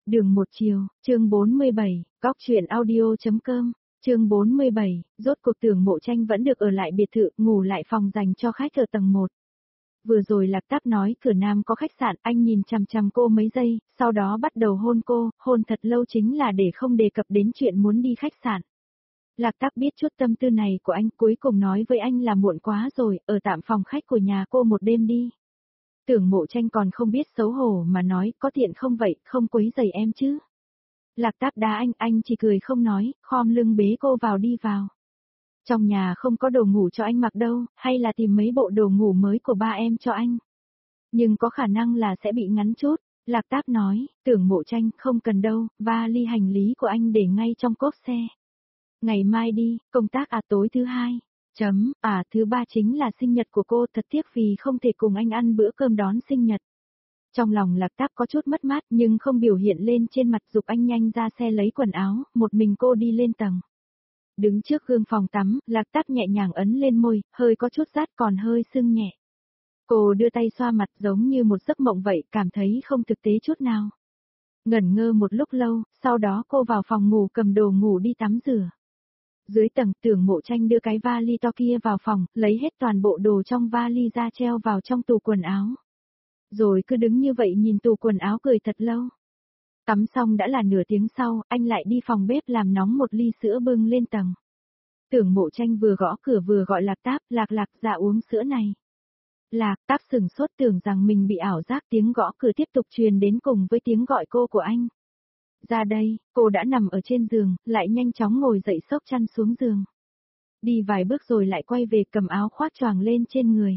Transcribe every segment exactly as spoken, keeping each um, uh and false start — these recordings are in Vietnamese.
Đường một chiều, chương bốn mươi bảy, góc truyện audio.com, chương bốn mươi bảy, rốt cuộc Tưởng Mộ Tranh vẫn được ở lại biệt thự, ngủ lại phòng dành cho khách ở tầng một. Vừa rồi Lạc Táp nói cửa nam có khách sạn, anh nhìn chằm chằm cô mấy giây, sau đó bắt đầu hôn cô, hôn thật lâu chính là để không đề cập đến chuyện muốn đi khách sạn. Lạc Táp biết chút tâm tư này của anh, cuối cùng nói với anh là muộn quá rồi, ở tạm phòng khách của nhà cô một đêm đi. Tưởng Mộ Tranh còn không biết xấu hổ mà nói, có tiện không vậy, không quấy rầy em chứ. Lạc Táp đá anh, anh chỉ cười không nói, khom lưng bế cô vào đi vào. Trong nhà không có đồ ngủ cho anh mặc đâu, hay là tìm mấy bộ đồ ngủ mới của ba em cho anh. Nhưng có khả năng là sẽ bị ngắn chút, Lạc Táp nói, Tưởng Mộ Tranh không cần đâu, vali hành lý của anh để ngay trong cốp xe. Ngày mai đi, công tác à tối thứ hai. Chấm, à thứ ba chính là sinh nhật của cô, thật tiếc vì không thể cùng anh ăn bữa cơm đón sinh nhật. Trong lòng Lạc Táp có chút mất mát nhưng không biểu hiện lên trên mặt, giục anh nhanh ra xe lấy quần áo, một mình cô đi lên tầng. Đứng trước gương phòng tắm, Lạc Táp nhẹ nhàng ấn lên môi, hơi có chút rát còn hơi sưng nhẹ. Cô đưa tay xoa mặt giống như một giấc mộng vậy, cảm thấy không thực tế chút nào. Ngẩn ngơ một lúc lâu, sau đó cô vào phòng ngủ cầm đồ ngủ đi tắm rửa. Dưới tầng, Tưởng Mộ Tranh đưa cái vali to kia vào phòng, lấy hết toàn bộ đồ trong vali ra treo vào trong tủ quần áo. Rồi cứ đứng như vậy nhìn tủ quần áo cười thật lâu. Tắm xong đã là nửa tiếng sau, anh lại đi phòng bếp làm nóng một ly sữa bưng lên tầng. Tưởng Mộ Tranh vừa gõ cửa vừa gọi Lạc Táp, Lạc Lạc dạ uống sữa này. Lạc Táp sừng sốt tưởng rằng mình bị ảo giác, tiếng gõ cửa tiếp tục truyền đến cùng với tiếng gọi cô của anh. Ra đây, cô đã nằm ở trên giường, lại nhanh chóng ngồi dậy xốc chăn xuống giường. Đi vài bước rồi lại quay về cầm áo khoác choàng lên trên người.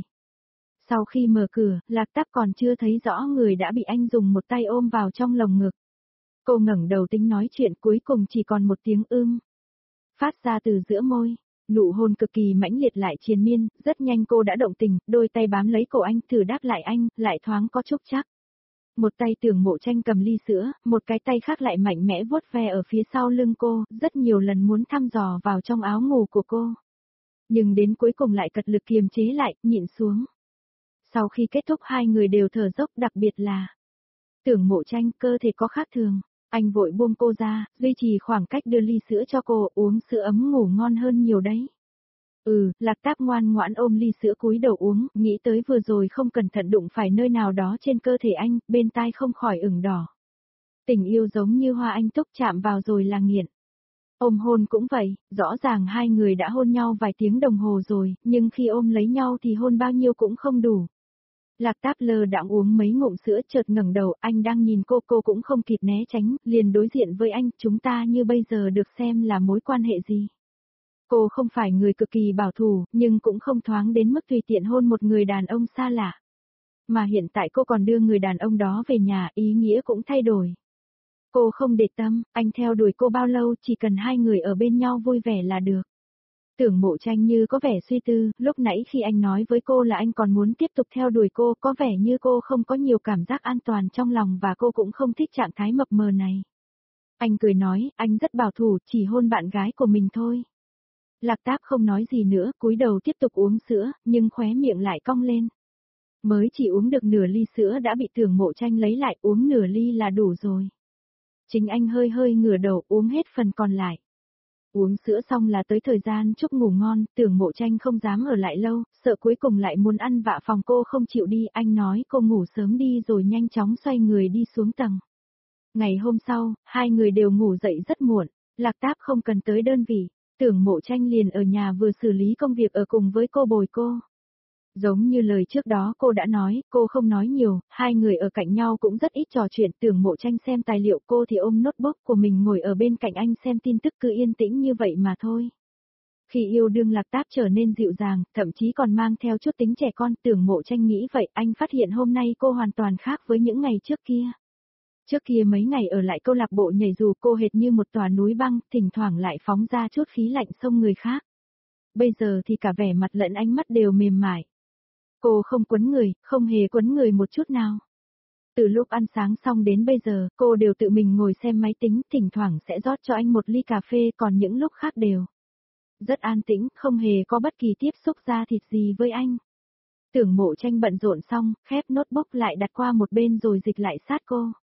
Sau khi mở cửa, Lạc Táp còn chưa thấy rõ người đã bị anh dùng một tay ôm vào trong lồng ngực. Cô ngẩng đầu tính nói chuyện, cuối cùng chỉ còn một tiếng ưm. Phát ra từ giữa môi, nụ hôn cực kỳ mãnh liệt lại triền miên, rất nhanh cô đã động tình, đôi tay bám lấy cổ anh, thử đáp lại anh, lại thoáng có chút chắc. Một tay Tưởng Mộ Tranh cầm ly sữa, một cái tay khác lại mạnh mẽ vuốt ve ở phía sau lưng cô, rất nhiều lần muốn thăm dò vào trong áo ngủ của cô. Nhưng đến cuối cùng lại cật lực kiềm chế lại, nhịn xuống. Sau khi kết thúc hai người đều thở dốc, đặc biệt là Tưởng Mộ Tranh cơ thể có khác thường, anh vội buông cô ra, duy trì khoảng cách đưa ly sữa cho cô, uống sữa ấm ngủ ngon hơn nhiều đấy. Ừ, Lạc Táp ngoan ngoãn ôm ly sữa cúi đầu uống, nghĩ tới vừa rồi không cẩn thận đụng phải nơi nào đó trên cơ thể anh, bên tai không khỏi ửng đỏ. Tình yêu giống như hoa anh túc, chạm vào rồi là nghiện. Ôm hôn cũng vậy, rõ ràng hai người đã hôn nhau vài tiếng đồng hồ rồi, nhưng khi ôm lấy nhau thì hôn bao nhiêu cũng không đủ. Lạc Táp lơ đãng uống mấy ngụm sữa, chợt ngẩng đầu, anh đang nhìn cô, cô cũng không kịp né tránh, liền đối diện với anh, chúng ta như bây giờ được xem là mối quan hệ gì. Cô không phải người cực kỳ bảo thủ, nhưng cũng không thoáng đến mức tùy tiện hôn một người đàn ông xa lạ. Mà hiện tại cô còn đưa người đàn ông đó về nhà, ý nghĩa cũng thay đổi. Cô không để tâm, anh theo đuổi cô bao lâu, chỉ cần hai người ở bên nhau vui vẻ là được. Tưởng Mộ Tranh như có vẻ suy tư, lúc nãy khi anh nói với cô là anh còn muốn tiếp tục theo đuổi cô, có vẻ như cô không có nhiều cảm giác an toàn trong lòng và cô cũng không thích trạng thái mập mờ này. Anh cười nói, anh rất bảo thủ, chỉ hôn bạn gái của mình thôi. Lạc Táp không nói gì nữa, cúi đầu tiếp tục uống sữa, nhưng khóe miệng lại cong lên. Mới chỉ uống được nửa ly sữa đã bị Tưởng Mộ Tranh lấy lại, uống nửa ly là đủ rồi. Chính anh hơi hơi ngửa đầu uống hết phần còn lại. Uống sữa xong là tới thời gian chúc ngủ ngon, Tưởng Mộ Tranh không dám ở lại lâu, sợ cuối cùng lại muốn ăn vạ phòng cô không chịu đi, anh nói cô ngủ sớm đi rồi nhanh chóng xoay người đi xuống tầng. Ngày hôm sau, hai người đều ngủ dậy rất muộn, Lạc Táp không cần tới đơn vị, Tưởng Mộ Tranh liền ở nhà vừa xử lý công việc ở cùng với cô bồi cô. Giống như lời trước đó cô đã nói, cô không nói nhiều, hai người ở cạnh nhau cũng rất ít trò chuyện, Tưởng Mộ Tranh xem tài liệu, cô thì ôm notebook của mình ngồi ở bên cạnh anh xem tin tức, cứ yên tĩnh như vậy mà thôi. Khi yêu đương Lạc Táp trở nên dịu dàng, thậm chí còn mang theo chút tính trẻ con, Tưởng Mộ Tranh nghĩ vậy, anh phát hiện hôm nay cô hoàn toàn khác với những ngày trước kia. Trước kia mấy ngày ở lại câu lạc bộ nhảy dù cô hệt như một tòa núi băng, thỉnh thoảng lại phóng ra chút khí lạnh xông người khác. Bây giờ thì cả vẻ mặt lẫn ánh mắt đều mềm mại. Cô không quấn người, không hề quấn người một chút nào. Từ lúc ăn sáng xong đến bây giờ, cô đều tự mình ngồi xem máy tính, thỉnh thoảng sẽ rót cho anh một ly cà phê, còn những lúc khác đều rất an tĩnh, không hề có bất kỳ tiếp xúc da thịt gì với anh. Tưởng Mộ Tranh bận rộn xong, khép notebook lại đặt qua một bên rồi dịch lại sát cô.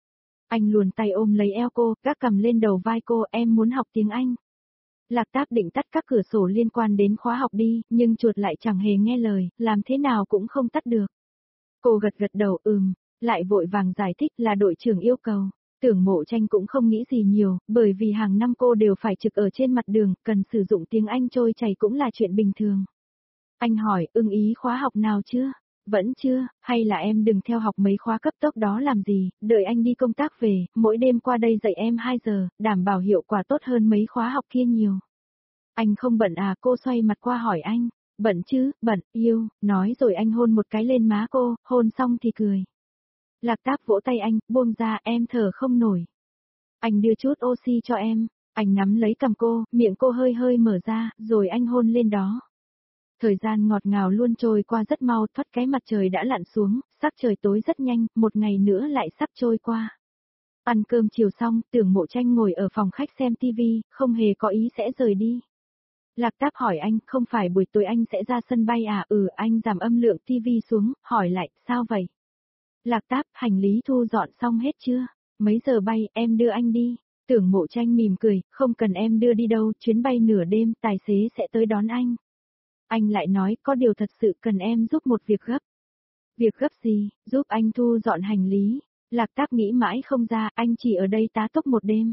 Anh luồn tay ôm lấy eo cô, gác cầm lên đầu vai cô, em muốn học tiếng Anh. Lạc Táp định tắt các cửa sổ liên quan đến khóa học đi, nhưng chuột lại chẳng hề nghe lời, làm thế nào cũng không tắt được. Cô gật gật đầu ừm, lại vội vàng giải thích là đội trưởng yêu cầu. Tưởng Mộ Tranh cũng không nghĩ gì nhiều, bởi vì hàng năm cô đều phải trực ở trên mặt đường, cần sử dụng tiếng Anh trôi chảy cũng là chuyện bình thường. Anh hỏi, ưng ý khóa học nào chưa? Vẫn chưa, hay là em đừng theo học mấy khóa cấp tốc đó làm gì, đợi anh đi công tác về, mỗi đêm qua đây dạy em hai giờ, đảm bảo hiệu quả tốt hơn mấy khóa học kia nhiều. Anh không bận à, cô xoay mặt qua hỏi anh. Bận chứ, bận, yêu, nói rồi anh hôn một cái lên má cô, hôn xong thì cười. Lạc Táp vỗ tay anh, buông ra, em thở không nổi. Anh đưa chút oxy cho em, anh nắm lấy cầm cô, miệng cô hơi hơi mở ra, rồi anh hôn lên đó. Thời gian ngọt ngào luôn trôi qua rất mau, thoát cái mặt trời đã lặn xuống, sắc trời tối rất nhanh, một ngày nữa lại sắp trôi qua. Ăn cơm chiều xong, Tưởng Mộ Tranh ngồi ở phòng khách xem tivi, không hề có ý sẽ rời đi. Lạc Táp hỏi anh, không phải buổi tối anh sẽ ra sân bay à? Ừ, anh giảm âm lượng tivi xuống, hỏi lại, sao vậy? Lạc Táp, hành lý thu dọn xong hết chưa? Mấy giờ bay, em đưa anh đi. Tưởng Mộ Tranh mỉm cười, không cần em đưa đi đâu, chuyến bay nửa đêm, tài xế sẽ tới đón anh. Anh lại nói, có điều thật sự cần em giúp một việc gấp. Việc gấp gì, giúp anh thu dọn hành lý. Lạc Táp nghĩ mãi không ra, anh chỉ ở đây tá túc một đêm.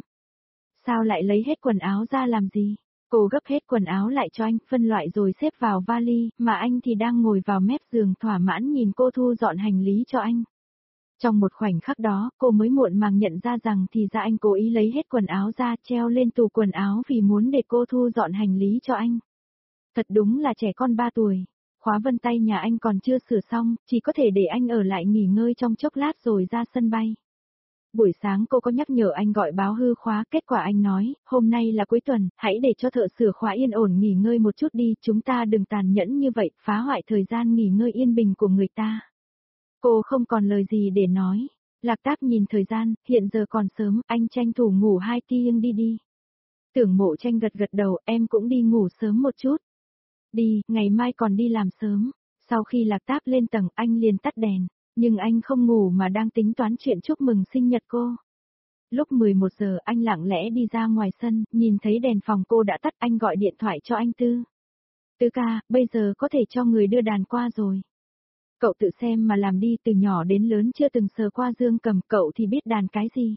Sao lại lấy hết quần áo ra làm gì? Cô gấp hết quần áo lại cho anh, phân loại rồi xếp vào vali, mà anh thì đang ngồi vào mép giường thỏa mãn nhìn cô thu dọn hành lý cho anh. Trong một khoảnh khắc đó, cô mới muộn màng nhận ra rằng thì ra anh cố ý lấy hết quần áo ra treo lên tủ quần áo vì muốn để cô thu dọn hành lý cho anh. Thật đúng là trẻ con ba tuổi. Khóa vân tay nhà anh còn chưa sửa xong, chỉ có thể để anh ở lại nghỉ ngơi trong chốc lát rồi ra sân bay. Buổi sáng cô có nhắc nhở anh gọi báo hư khóa, kết quả anh nói, hôm nay là cuối tuần, hãy để cho thợ sửa khóa yên ổn nghỉ ngơi một chút đi, chúng ta đừng tàn nhẫn như vậy, phá hoại thời gian nghỉ ngơi yên bình của người ta. Cô không còn lời gì để nói. Lạc Táp nhìn thời gian, hiện giờ còn sớm, anh tranh thủ ngủ hai tiếng đi đi. Tưởng Mộ Tranh gật gật đầu, em cũng đi ngủ sớm một chút. Đi, ngày mai còn đi làm sớm. Sau khi Lạc Táp lên tầng, anh liền tắt đèn. Nhưng anh không ngủ mà đang tính toán chuyện chúc mừng sinh nhật cô. Lúc mười một giờ anh lặng lẽ đi ra ngoài sân, nhìn thấy đèn phòng cô đã tắt, anh gọi điện thoại cho anh Tư. Tư ca, bây giờ có thể cho người đưa đàn qua rồi. Cậu tự xem mà làm đi, từ nhỏ đến lớn chưa từng sờ qua dương cầm, cậu thì biết đàn cái gì.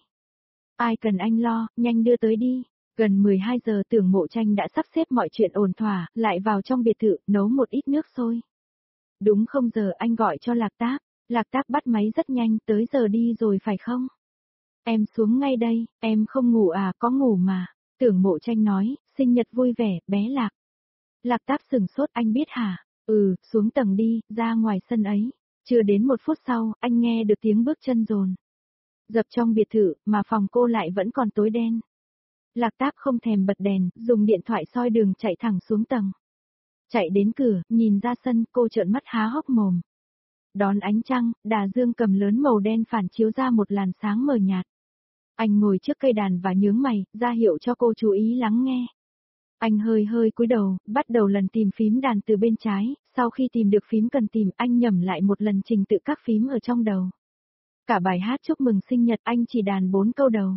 Ai cần anh lo, nhanh đưa tới đi. Gần mười hai giờ Tưởng Mộ Tranh đã sắp xếp mọi chuyện ổn thỏa, lại vào trong biệt thự, nấu một ít nước sôi. Đúng không giờ anh gọi cho Lạc Táp. Lạc Táp bắt máy rất nhanh, tới giờ đi rồi phải không? Em xuống ngay đây, em không ngủ à, có ngủ mà. Tưởng Mộ Tranh nói, sinh nhật vui vẻ, bé Lạc. Lạc Táp sừng sốt, anh biết hả? Ừ, xuống tầng đi, ra ngoài sân ấy. Chưa đến một phút sau, anh nghe được tiếng bước chân dồn dập trong biệt thự, mà phòng cô lại vẫn còn tối đen. Lạc Táp không thèm bật đèn, dùng điện thoại soi đường chạy thẳng xuống tầng. Chạy đến cửa, nhìn ra sân, cô trợn mắt há hốc mồm. Đón ánh trăng, đà dương cầm lớn màu đen phản chiếu ra một làn sáng mờ nhạt. Anh ngồi trước cây đàn và nhướng mày, ra hiệu cho cô chú ý lắng nghe. Anh hơi hơi cúi đầu, bắt đầu lần tìm phím đàn từ bên trái, sau khi tìm được phím cần tìm, anh nhẩm lại một lần trình tự các phím ở trong đầu. Cả bài hát chúc mừng sinh nhật anh chỉ đàn bốn câu đầu.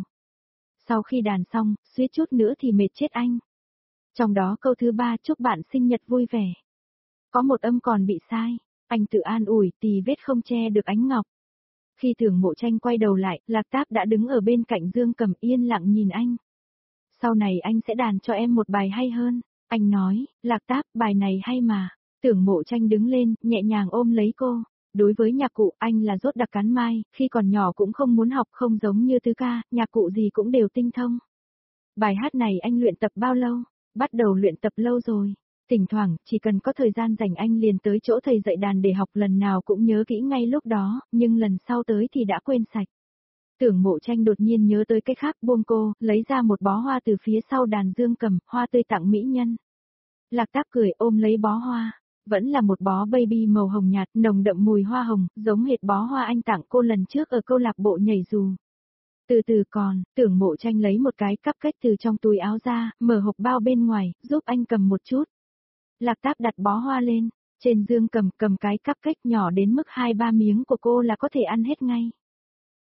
Sau khi đàn xong, suýt chút nữa thì mệt chết anh. Trong đó câu thứ ba chúc bạn sinh nhật vui vẻ. Có một âm còn bị sai. Anh tự an ủi, tì vết không che được ánh ngọc. Khi Tưởng Mộ Tranh quay đầu lại, Lạc Táp đã đứng ở bên cạnh dương cầm yên lặng nhìn anh. Sau này anh sẽ đàn cho em một bài hay hơn. Anh nói, Lạc Táp, bài này hay mà. Tưởng Mộ Tranh đứng lên, nhẹ nhàng ôm lấy cô. Đối với nhạc cụ, anh là rốt đặc cắn mai, khi còn nhỏ cũng không muốn học, không giống như Tứ ca, nhạc cụ gì cũng đều tinh thông. Bài hát này anh luyện tập bao lâu? Bắt đầu luyện tập lâu rồi. Thỉnh thoảng, chỉ cần có thời gian rảnh anh liền tới chỗ thầy dạy đàn để học, lần nào cũng nhớ kỹ ngay lúc đó, nhưng lần sau tới thì đã quên sạch. Tưởng Mộ Tranh đột nhiên nhớ tới cái khác, buông cô, lấy ra một bó hoa từ phía sau đàn dương cầm, hoa tươi tặng mỹ nhân. Lạc Táp cười ôm lấy bó hoa, vẫn là một bó baby màu hồng nhạt, nồng đậm mùi hoa hồng, giống hệt bó hoa anh tặng cô lần trước ở câu lạc bộ nhảy dù. Từ từ còn, Tưởng Mộ Tranh lấy một cái cupcake từ trong túi áo ra, mở hộp bao bên ngoài, giúp anh cầm một chút. Lạc Táp đặt bó hoa lên, trên dương cầm cầm cái cupcake nhỏ đến mức hai ba miếng của cô là có thể ăn hết ngay.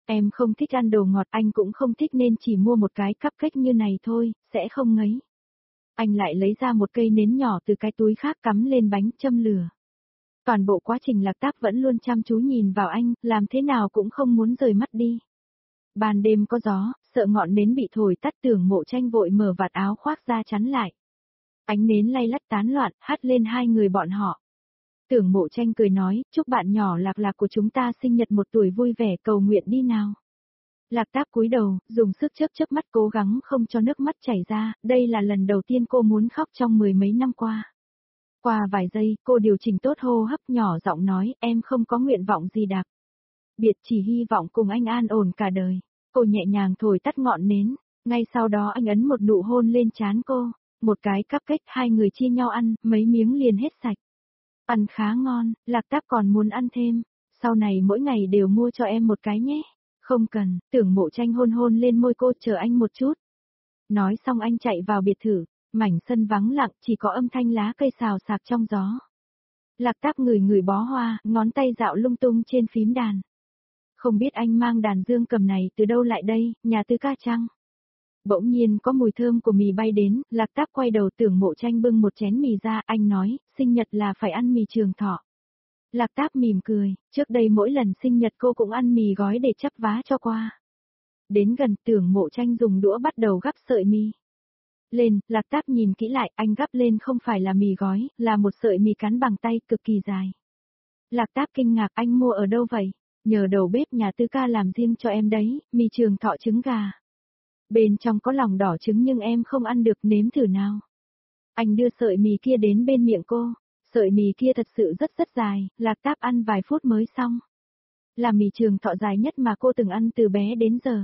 Em không thích ăn đồ ngọt, anh cũng không thích nên chỉ mua một cái cupcake như này thôi, sẽ không ngấy. Anh lại lấy ra một cây nến nhỏ từ cái túi khác cắm lên bánh châm lửa. Toàn bộ quá trình Lạc Táp vẫn luôn chăm chú nhìn vào anh, làm thế nào cũng không muốn rời mắt đi. Ban đêm có gió, sợ ngọn nến bị thổi tắt, Tưởng Mộ Tranh vội mở vạt áo khoác ra chắn lại. Ánh nến lay lắt tán loạn, hắt lên hai người bọn họ. Tưởng Mộ Tranh cười nói, chúc bạn nhỏ Lạc Lạc của chúng ta sinh nhật một tuổi vui vẻ, cầu nguyện đi nào. Lạc Táp cúi đầu, dùng sức chớp chớp mắt cố gắng không cho nước mắt chảy ra, đây là lần đầu tiên cô muốn khóc trong mười mấy năm qua. Qua vài giây, cô điều chỉnh tốt hô hấp, nhỏ giọng nói, em không có nguyện vọng gì đặc biệt, chỉ hy vọng cùng anh an ổn cả đời. Cô nhẹ nhàng thổi tắt ngọn nến, ngay sau đó anh ấn một nụ hôn lên trán cô, một cái cupcake, hai người chia nhau ăn, mấy miếng liền hết sạch. Ăn khá ngon, Lạc Táp còn muốn ăn thêm, sau này mỗi ngày đều mua cho em một cái nhé. Không cần, Tưởng Mộ Tranh hôn hôn lên môi cô, chờ anh một chút. Nói xong anh chạy vào biệt thự, mảnh sân vắng lặng, chỉ có âm thanh lá cây xào xạc trong gió. Lạc Táp ngửi ngửi bó hoa, ngón tay dạo lung tung trên phím đàn. Không biết anh mang đàn dương cầm này từ đâu lại đây, nhà Tư Ca chăng? Bỗng nhiên có mùi thơm của mì bay đến, Lạc Táp quay đầu, Tưởng Mộ Tranh bưng một chén mì ra, anh nói, sinh nhật là phải ăn mì Trường Thọ. Lạc Táp mỉm cười, trước đây mỗi lần sinh nhật cô cũng ăn mì gói để chắp vá cho qua. Đến gần, Tưởng Mộ Tranh dùng đũa bắt đầu gắp sợi mì. Lên, Lạc Táp nhìn kỹ lại, anh gắp lên không phải là mì gói, là một sợi mì cán bằng tay, cực kỳ dài. Lạc Táp kinh ngạc, anh mua ở đâu vậy? Nhờ đầu bếp nhà Tư Ca làm riêng cho em đấy, mì Trường Thọ trứng gà. Bên trong có lòng đỏ trứng nhưng em không ăn được, nếm thử nào. Anh đưa sợi mì kia đến bên miệng cô. Sợi mì kia thật sự rất rất dài, Lạc Táp ăn vài phút mới xong. Là mì Trường Thọ dài nhất mà cô từng ăn từ bé đến giờ.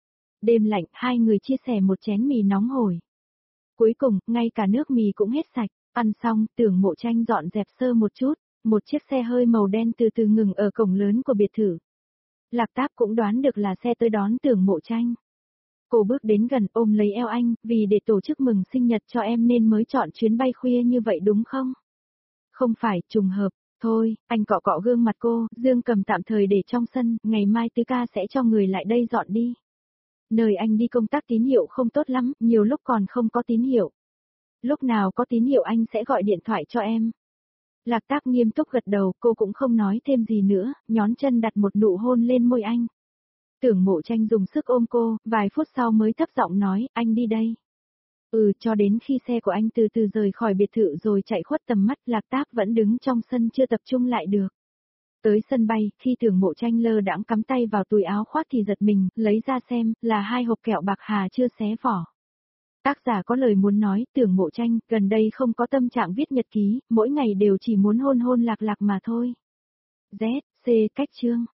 Đêm lạnh, hai người chia sẻ một chén mì nóng hổi. Cuối cùng, ngay cả nước mì cũng hết sạch. Ăn xong, Tưởng Mộ Tranh dọn dẹp sơ một chút, một chiếc xe hơi màu đen từ từ ngừng ở cổng lớn của biệt thự. Lạc Táp cũng đoán được là xe tới đón Tưởng Mộ Tranh. Cô bước đến gần, ôm lấy eo anh, vì để tổ chức mừng sinh nhật cho em nên mới chọn chuyến bay khuya như vậy đúng không? Không phải, trùng hợp, thôi, anh cọ cọ gương mặt cô, dương cầm tạm thời để trong sân, ngày mai Tư Ca sẽ cho người lại đây dọn đi. Nơi anh đi công tác tín hiệu không tốt lắm, nhiều lúc còn không có tín hiệu. Lúc nào có tín hiệu anh sẽ gọi điện thoại cho em. Lạc Táp nghiêm túc gật đầu, cô cũng không nói thêm gì nữa, nhón chân đặt một nụ hôn lên môi anh. Tưởng Mộ Tranh dùng sức ôm cô, vài phút sau mới thấp giọng nói, anh đi đây. Ừ, cho đến khi xe của anh từ từ rời khỏi biệt thự rồi chạy khuất tầm mắt, Lạc Táp vẫn đứng trong sân chưa tập trung lại được. Tới sân bay, khi Tưởng Mộ Tranh lơ đãng cắm tay vào túi áo khoác thì giật mình, lấy ra xem, là hai hộp kẹo bạc hà chưa xé vỏ. Tác giả có lời muốn nói, Tưởng Mộ Tranh, gần đây không có tâm trạng viết nhật ký, mỗi ngày đều chỉ muốn hôn hôn Lạc Lạc mà thôi. Z, C, cách chương.